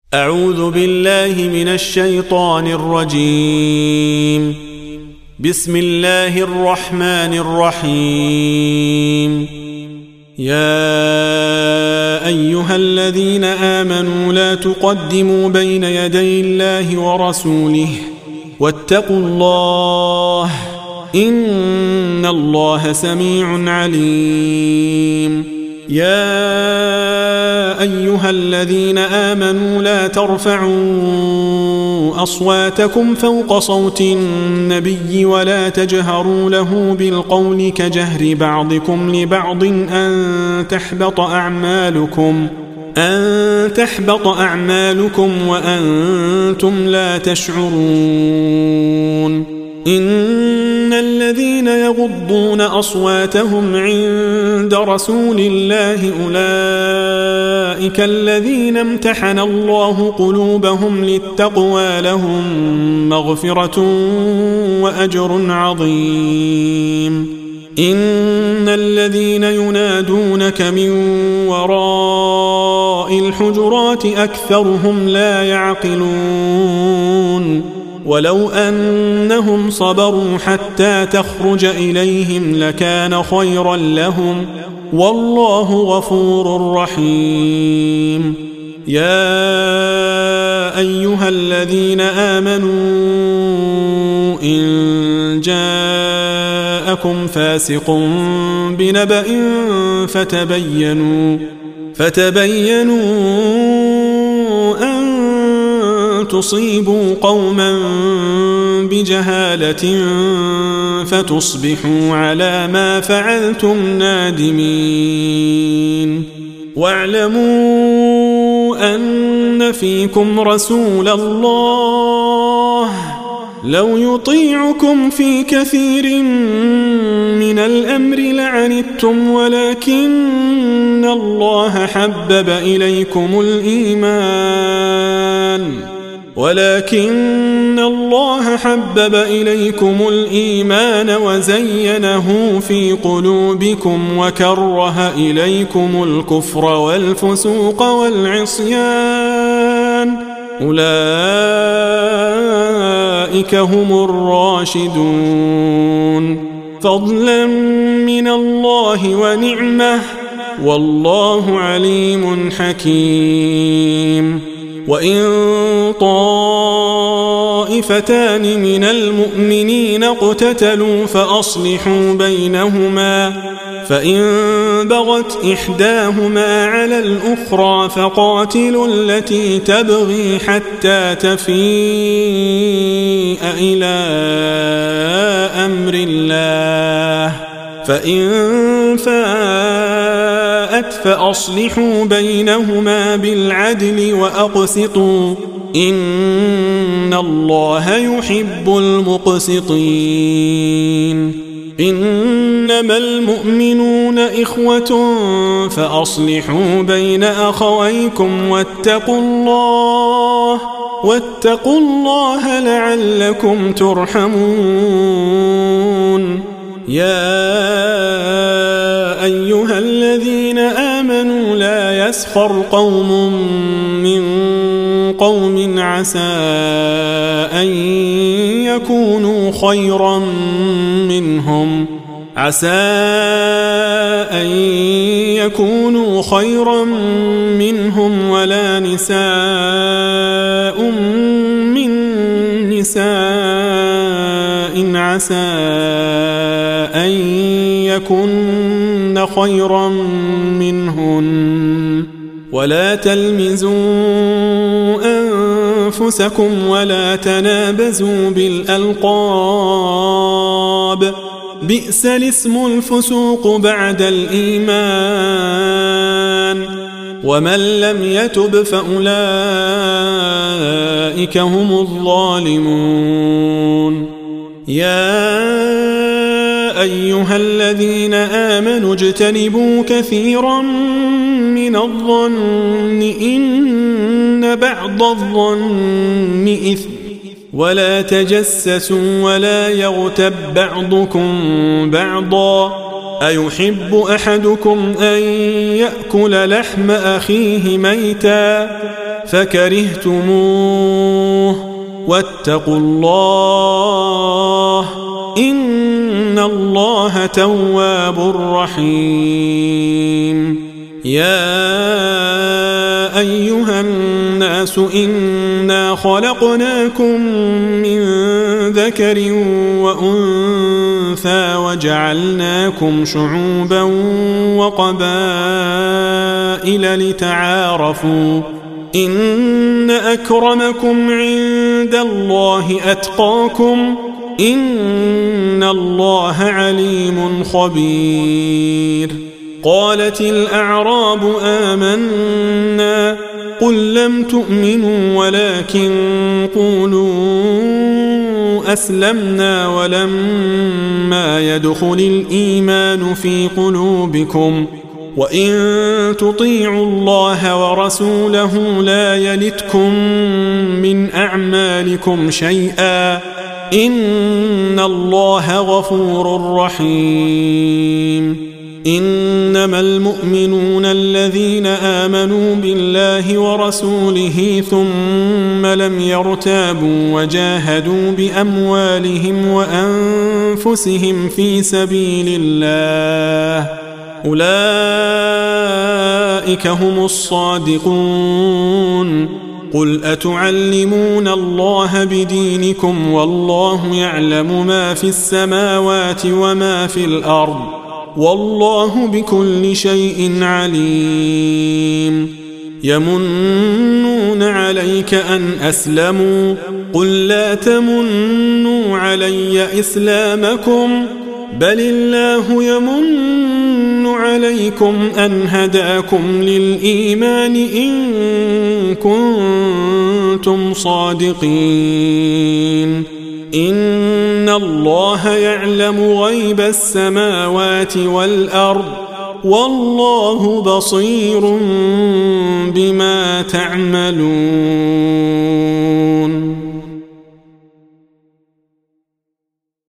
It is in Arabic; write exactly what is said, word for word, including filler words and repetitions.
أعوذ بالله من الشيطان الرجيم. بسم الله الرحمن الرحيم. يا أيها الذين آمنوا لا تقدموا بين يدي الله ورسوله واتقوا الله إن الله سميع عليم. يا أيها الذين آمنوا لا ترفعوا أصواتكم فوق صوت النبي ولا تجهروا له بالقول كجهر بعضكم لبعض أن تحبط أعمالكم أن تحبط أعمالكم وأنتم لا تشعرون. إن الذين يغضون أصواتهم عند رسول الله أولئك الذين امتحن الله قلوبهم للتقوى لهم مغفرة وأجر عظيم. إن الذين ينادونك من وراء الحجرات أكثرهم لا يعقلون. ولو أنهم صبروا حتى تخرج إليهم لكان خيرا لهم والله غفور رحيم. يا أيها الذين آمنوا إن جاءكم فاسق بنبأ فتبينوا فتبينوا أن تصيبوا قوما بجهالة فتصبحوا على ما فعلتم نادمين. واعلموا أن فيكم رسول الله لو يطيعكم في كثير من الأمر لعنتم ولكن الله حبب إليكم الإيمان ولكن الله حبب إليكم الإيمان وزينه في قلوبكم وكره إليكم الكفر والفسوق والعصيان أولئك هم الراشدون فضلا من الله ونعمة والله عليم حكيم. وإن طائفتان من المؤمنين اقتتلوا فأصلحوا بينهما فإن بغت إحداهما على الأخرى فقاتلوا التي تبغي حتى تفيء إلى أمر الله فإن فاءت فأصلحوا بينهما بالعدل وأقسطوا إن الله يحب المقسطين. إنما المؤمنون إخوة فأصلحوا بين أخويكم واتقوا الله واتقوا الله لعلكم ترحمون. يا أيها الذين آمنوا لا يسخر قوم من قوم عسى أن يكونوا خيرا منهم عسى أن يكونوا خيرا منهم ولا نساء من نساء عسى أن يكن خيرا منهن ولا تلمزوا أنفسكم ولا تنابزوا بالألقاب بئس الاسم الفسوق بعد الإيمان ومن لم يتب فأولئك هم الظالمون. يا أيها الذين آمنوا اجتنبوا كثيرا من الظن إن بعض الظن إثم ولا تجسسوا ولا يغتب بعضكم بعضا أيحب أحدكم أن يأكل لحم أخيه ميتا فكرهتموه واتقوا الله إن الله تواب رحيم. يا أيها الناس إنا خلقناكم من ذكر وأنثى وجعلناكم شعوبا وقبائل لتعارفوا إن أكرمكم عند الله أتقاكم إن الله عليم خبير. قالت الأعراب آمنا قل لم تؤمنوا ولكن قولوا أسلمنا ولما يدخل الإيمان في قلوبكم وإن تطيعوا الله ورسوله لا يلتكم من أعمالكم شيئا إن الله غفور رحيم. إنما المؤمنون الذين آمنوا بالله ورسوله ثم لم يرتابوا وجاهدوا بأموالهم وأنفسهم في سبيل الله أولئك هم الصادقون. قل أتعلمون الله بدينكم والله يعلم ما في السماوات وما في الأرض والله بكل شيء عليم. يمنون عليك أن أسلموا قل لا تمنوا علي إسلامكم بل الله يمن عليكم أن هداكم للإيمان إن كنتم صادقين. إن الله يعلم غيب السماوات والأرض والله بصير بما تعملون.